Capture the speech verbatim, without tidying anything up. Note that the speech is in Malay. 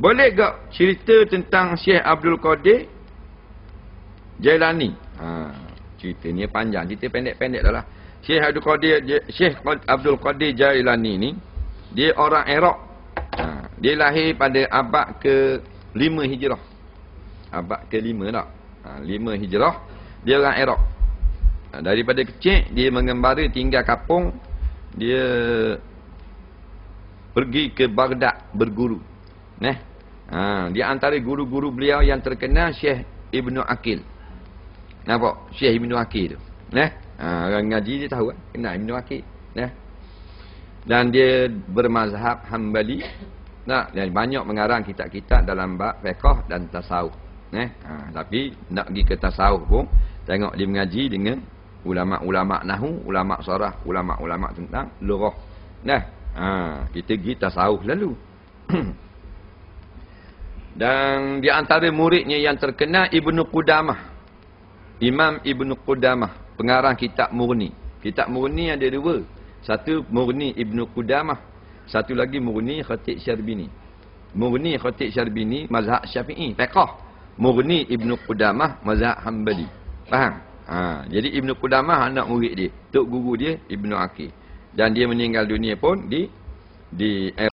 Boleh tak cerita tentang Syekh Abdul Qadir Jailani? Ha, cerita ni panjang, cerita pendek-pendek dah lah. Syekh Abdul Qadir Syekh Abdul Qadir Jailani ni dia orang Iraq. Ha, dia lahir pada abad ke lima Hijrah. Abad ke lima tak? Ha, lima Hijrah. Dia orang Iraq. Ha, daripada kecil dia mengembara tinggal kampung. Dia pergi ke Baghdad berguru. Nah. Ha, di antara guru-guru beliau yang terkenal Syekh Ibnu Aqil. Nampak? Syekh Ibnu Aqil tu. Nah. Ha, orang ngaji dia tahu kan? Kenal Ibnu Aqil. Nah. Dan dia bermazhab Hambali. Nah, dan banyak mengarang kitab-kitab dalam bab fiqh dan tasawuf. Nah. Ha, tapi nak pergi ke tasawuf pun tengok dia mengaji dengan ulama-ulama nahwu, ulama sarah, ulama-ulama tentang lughah. Nah. Ha, kita pergi tasawuf lalu. Dan di antara muridnya yang terkenal Ibnu Qudamah. Imam Ibnu Qudamah, pengarang kitab Mughni. Kitab Mughni ada dua. Satu Mughni Ibnu Qudamah, satu lagi Mughni Khatib Syarbini. Mughni Khatib Syarbini mazhab Syafi'i, fiqh. Mughni Ibnu Qudamah mazhab Hanbali. Faham? Ha, jadi Ibnu Qudamah anak murid dia. Tok guru dia Ibnu Aqil. Dan dia meninggal dunia pun di di